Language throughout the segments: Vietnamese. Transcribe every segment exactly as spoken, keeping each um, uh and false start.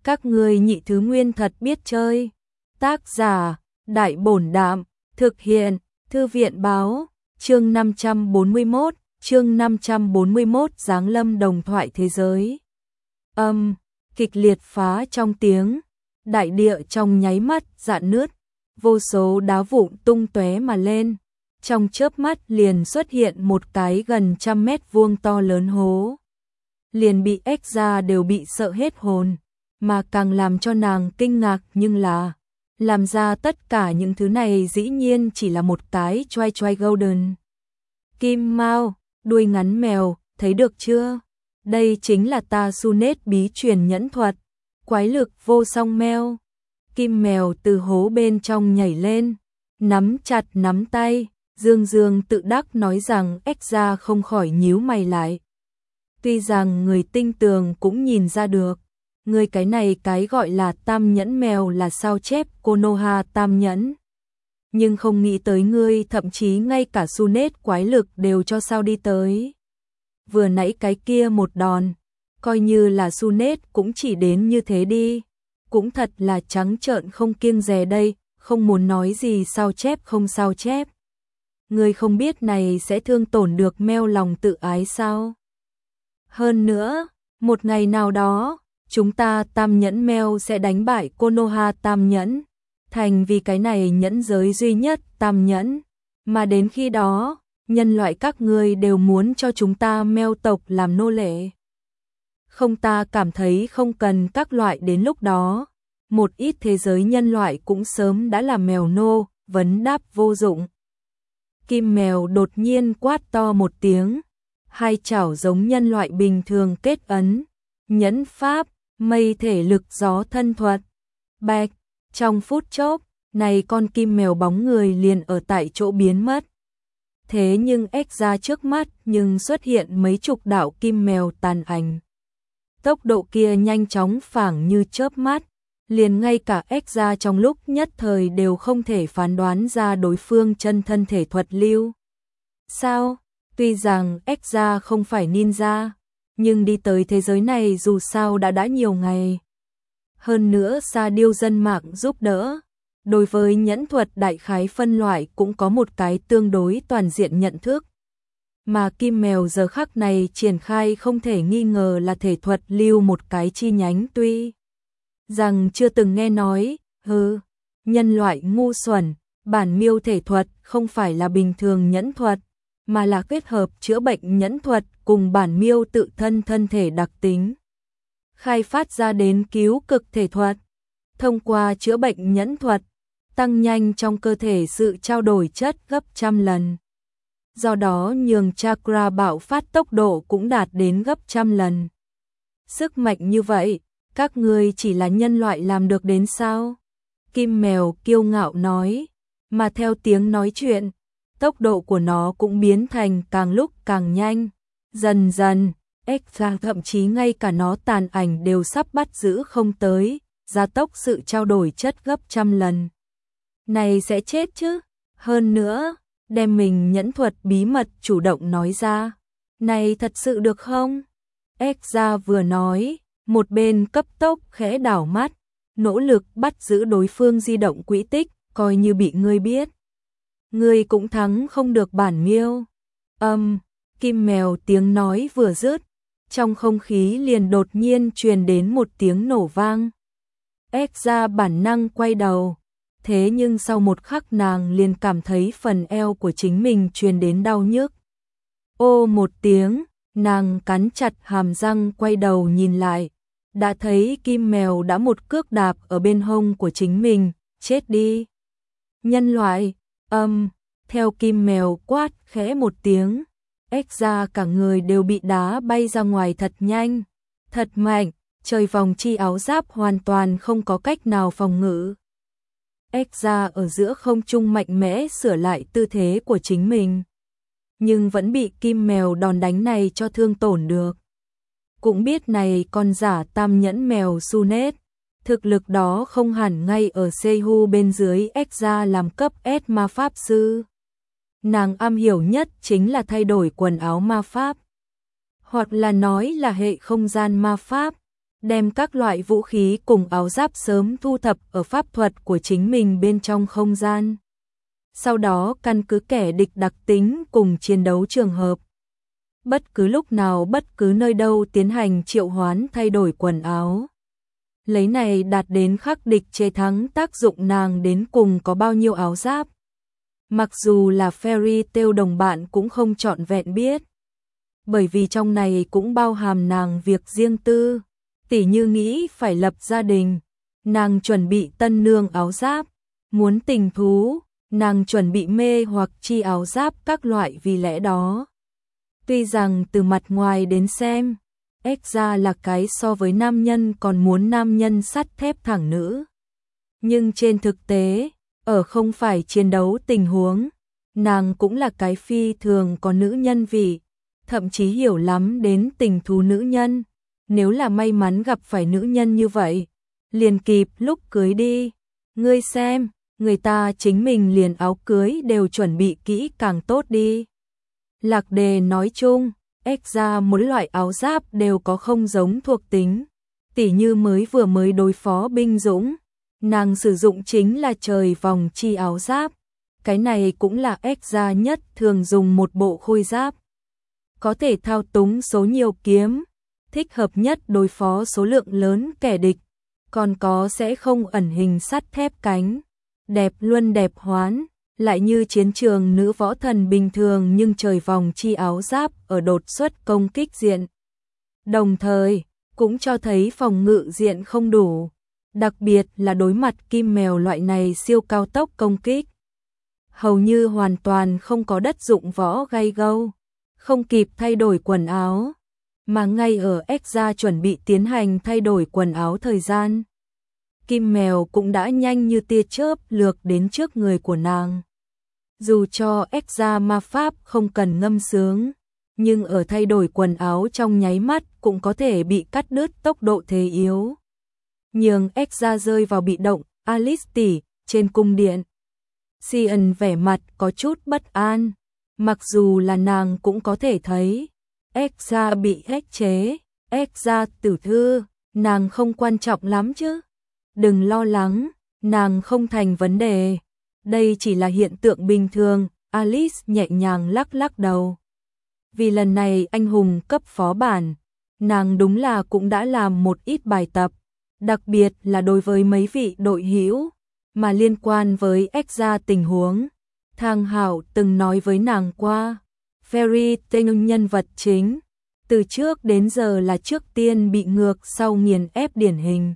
Các ngươi nhị thứ nguyên thật biết chơi. Tác giả, Đại Bổn Đạm, thực hiện, Thư viện Báo, chương năm trăm bốn mươi mốt, chương năm trăm bốn mươi mốt Giáng lâm đồng thoại thế giới. Âm, kịch liệt phá trong tiếng, đại địa trong nháy mắt rạn nứt, vô số đá vụn tung tóe mà lên. Trong chớp mắt liền xuất hiện một cái gần trăm mét vuông to lớn hố. Liền bị ếch ra đều bị sợ hết hồn, mà càng làm cho nàng kinh ngạc nhưng là làm ra tất cả những thứ này dĩ nhiên chỉ là một cái choai choai golden. Kim Mao, đuôi ngắn mèo, thấy được chưa? Đây chính là ta Sunet bí truyền nhẫn thuật, quái lực vô song mèo. Kim mèo từ hố bên trong nhảy lên, nắm chặt nắm tay, dương dương tự đắc nói rằng ếch ra không khỏi nhíu mày lại. Tuy rằng người tinh tường cũng nhìn ra được, người cái này cái gọi là tam nhẫn mèo là sao chép Konoha tam nhẫn. Nhưng không nghĩ tới ngươi thậm chí ngay cả Sunet quái lực đều cho sao đi tới. Vừa nãy cái kia một đòn, coi như là Sunet cũng chỉ đến như thế đi. Cũng thật là trắng trợn không kiêng dè đây, không muốn nói gì sao chép không sao chép. Ngươi không biết này sẽ thương tổn được mèo lòng tự ái sao? Hơn nữa, một ngày nào đó, chúng ta tam nhẫn mèo sẽ đánh bại Konoha tam nhẫn, thành vì cái này nhẫn giới duy nhất tam nhẫn. Mà đến khi đó, nhân loại các ngươi đều muốn cho chúng ta mèo tộc làm nô lệ. Không, ta cảm thấy không cần các loại đến lúc đó. Một ít thế giới nhân loại cũng sớm đã là mèo nô, vấn đáp vô dụng. Kim mèo đột nhiên quát to một tiếng, hai chảo giống nhân loại bình thường kết ấn, nhẫn pháp, mây thể lực gió thân thuật. Bạch, trong phút chốc, này con kim mèo bóng người liền ở tại chỗ biến mất. Thế nhưng ếch ra trước mắt nhưng xuất hiện mấy chục đạo kim mèo tàn ảnh. Tốc độ kia nhanh chóng phảng như chớp mắt, liền ngay cả ếch ra trong lúc nhất thời đều không thể phán đoán ra đối phương chân thân thể thuật lưu. Sao? Tuy rằng ếch ra không phải ninja, nhưng đi tới thế giới này dù sao đã đã nhiều ngày. Hơn nữa Sa Điêu dân mạng giúp đỡ, đối với nhẫn thuật đại khái phân loại cũng có một cái tương đối toàn diện nhận thức. Mà kim mèo giờ khắc này triển khai không thể nghi ngờ là thể thuật lưu một cái chi nhánh, tuy rằng chưa từng nghe nói, hừ, nhân loại ngu xuẩn, bản miêu thể thuật không phải là bình thường nhẫn thuật, mà là kết hợp chữa bệnh nhẫn thuật cùng bản miêu tự thân thân thể đặc tính. Khai phát ra đến cứu cực thể thuật, thông qua chữa bệnh nhẫn thuật, tăng nhanh trong cơ thể sự trao đổi chất gấp trăm lần. Do đó nhường chakra bạo phát tốc độ cũng đạt đến gấp trăm lần. Sức mạnh như vậy, các ngươi chỉ là nhân loại làm được đến sao? Kim mèo kiêu ngạo nói, mà theo tiếng nói chuyện, tốc độ của nó cũng biến thành càng lúc càng nhanh. Dần dần, ếch ra thậm chí ngay cả nó tàn ảnh đều sắp bắt giữ không tới, gia tốc sự trao đổi chất gấp trăm lần. Này sẽ chết chứ? Hơn nữa, đem mình nhẫn thuật bí mật chủ động nói ra. Này thật sự được không? Ếch ra vừa nói, một bên cấp tốc khẽ đảo mắt, nỗ lực bắt giữ đối phương di động quỹ tích, coi như bị ngươi biết. Ngươi cũng thắng không được bản miêu. Âm, kim mèo tiếng nói vừa dứt, trong không khí liền đột nhiên truyền đến một tiếng nổ vang. Ếch ra bản năng quay đầu, thế nhưng sau một khắc nàng liền cảm thấy phần eo của chính mình truyền đến đau nhức. Ô một tiếng, nàng cắn chặt hàm răng quay đầu nhìn lại, đã thấy kim mèo đã một cước đạp ở bên hông của chính mình, chết đi. Nhân loại, âm, theo kim mèo quát khẽ một tiếng, ếch ra cả người đều bị đá bay ra ngoài thật nhanh, thật mạnh, trời vòng chi áo giáp hoàn toàn không có cách nào phòng ngự. Ếch ra ở giữa không trung mạnh mẽ sửa lại tư thế của chính mình, nhưng vẫn bị kim mèo đòn đánh này cho thương tổn được. Cũng biết này con giả tam nhẫn mèo Sunet, thực lực đó không hẳn ngay ở Seihu bên dưới ếch ra làm cấp S ma pháp sư. Nàng am hiểu nhất chính là thay đổi quần áo ma pháp, hoặc là nói là hệ không gian ma pháp. đem các loại vũ khí cùng áo giáp sớm thu thập ở pháp thuật của chính mình bên trong không gian. Sau đó căn cứ kẻ địch đặc tính cùng chiến đấu trường hợp. Bất cứ lúc nào bất cứ nơi đâu tiến hành triệu hoán thay đổi quần áo. Lấy này đạt đến khắc địch chế thắng tác dụng nàng đến cùng có bao nhiêu áo giáp. Mặc dù là Fairy Tail đồng bạn cũng không trọn vẹn biết. Bởi vì trong này cũng bao hàm nàng việc riêng tư. Tỉ như nghĩ phải lập gia đình, nàng chuẩn bị tân nương áo giáp. Muốn tình thú, nàng chuẩn bị mê hoặc chi áo giáp các loại vì lẽ đó. Tuy rằng từ mặt ngoài đến xem, Ekza là cái so với nam nhân còn muốn nam nhân sắt thép thẳng nữ. Nhưng trên thực tế, ở không phải chiến đấu tình huống, nàng cũng là cái phi thường có nữ nhân vị, thậm chí hiểu lắm đến tình thú nữ nhân. Nếu là may mắn gặp phải nữ nhân như vậy, liền kịp lúc cưới đi. Ngươi xem, người ta chính mình liền áo cưới đều chuẩn bị kỹ càng tốt đi. Lạc Đề nói chung, Ekza mỗi loại áo giáp đều có không giống thuộc tính. Tỉ như mới vừa mới đối phó binh dũng, nàng sử dụng chính là trời vòng chi áo giáp. Cái này cũng là Ekza nhất thường dùng một bộ khôi giáp. Có thể thao túng số nhiều kiếm, thích hợp nhất đối phó số lượng lớn kẻ địch. Còn có sẽ không ẩn hình sắt thép cánh, đẹp luôn đẹp hoán. Lại như chiến trường nữ võ thần bình thường nhưng trời vòng chi áo giáp ở đột xuất công kích diện. Đồng thời, cũng cho thấy phòng ngự diện không đủ, đặc biệt là đối mặt kim mèo loại này siêu cao tốc công kích. Hầu như hoàn toàn không có đất dụng võ gay gâu, không kịp thay đổi quần áo, mà ngay ở Ekza chuẩn bị tiến hành thay đổi quần áo thời gian. Kim mèo cũng đã nhanh như tia chớp lược đến trước người của nàng. Dù cho Ekza ma pháp không cần ngâm sướng, nhưng ở thay đổi quần áo trong nháy mắt cũng có thể bị cắt đứt tốc độ thế yếu. Nhường Ekza rơi vào bị động, Alice tỷ, trên cung điện. Sion vẻ mặt có chút bất an, mặc dù là nàng cũng có thể thấy. Ekza bị ép chế, Ekza tiểu thư, nàng không quan trọng lắm chứ. Đừng lo lắng, nàng không thành vấn đề. Đây chỉ là hiện tượng bình thường, Alice nhẹ nhàng lắc lắc đầu. Vì lần này anh hùng cấp phó bản, nàng đúng là cũng đã làm một ít bài tập, đặc biệt là đối với mấy vị đội hữu mà liên quan với Ekza tình huống. Thang Hảo từng nói với nàng qua, Fairy Tail nhân vật chính, từ trước đến giờ là trước tiên bị ngược sau nghiền ép điển hình.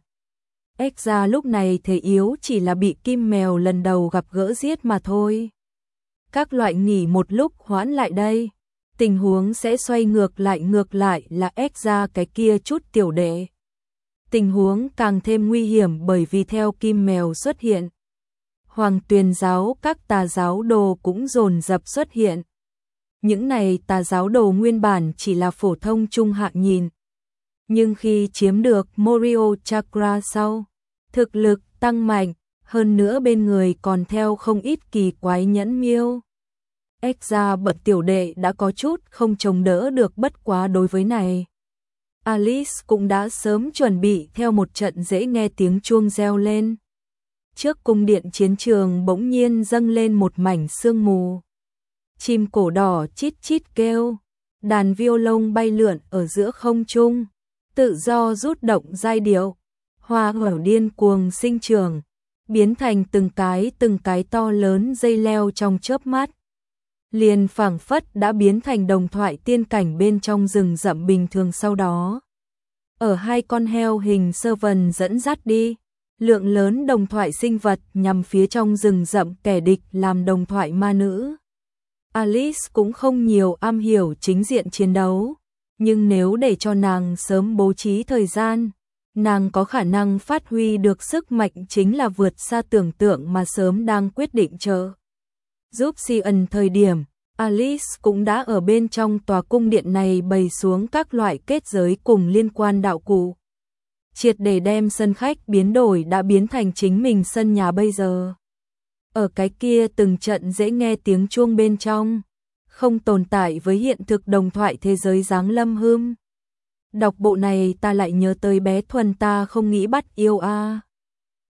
Ekza lúc này thể yếu chỉ là bị kim mèo lần đầu gặp gỡ giết mà thôi. Các loại nghỉ một lúc hoãn lại đây, tình huống sẽ xoay ngược lại ngược lại là Ekza cái kia chút tiểu đệ. Tình huống càng thêm nguy hiểm bởi vì theo kim mèo xuất hiện, Hoàng Tuyền giáo các tà giáo đồ cũng dồn dập xuất hiện. Những này tà giáo đồ nguyên bản chỉ là phổ thông trung hạng nhìn. Nhưng khi chiếm được Morio Chakra sau, thực lực tăng mạnh, hơn nữa bên người còn theo không ít kỳ quái nhẫn miêu. Ekza bậc tiểu đệ đã có chút không chống đỡ được, bất quá đối với này. Alice cũng đã sớm chuẩn bị theo một trận dễ nghe tiếng chuông reo lên. Trước cung điện chiến trường bỗng nhiên dâng lên một mảnh sương mù. Chim cổ đỏ chít chít kêu, đàn violon bay lượn ở giữa không trung, tự do rút động giai điệu, hoa hở điên cuồng sinh trưởng, biến thành từng cái từng cái to lớn dây leo trong chớp mắt. Liền phảng phất đã biến thành đồng thoại tiên cảnh bên trong rừng rậm bình thường. Sau đó, ở hai con heo hình sơ vần dẫn dắt đi, lượng lớn đồng thoại sinh vật nhằm phía trong rừng rậm kẻ địch làm đồng thoại ma nữ. Alice cũng không nhiều am hiểu chính diện chiến đấu, nhưng nếu để cho nàng sớm bố trí thời gian, nàng có khả năng phát huy được sức mạnh chính là vượt xa tưởng tượng mà sớm đang quyết định chờ. Giúp Sion thời điểm, Alice cũng đã ở bên trong tòa cung điện này bày xuống các loại kết giới cùng liên quan đạo cụ. Triệt để đem sân khách biến đổi đã biến thành chính mình sân nhà bây giờ. Ở cái kia từng trận dễ nghe tiếng chuông bên trong, không tồn tại với hiện thực đồng thoại thế giới giáng lâm hương. Đọc bộ này ta lại nhớ tới bé Thuần, ta không nghĩ bắt yêu a.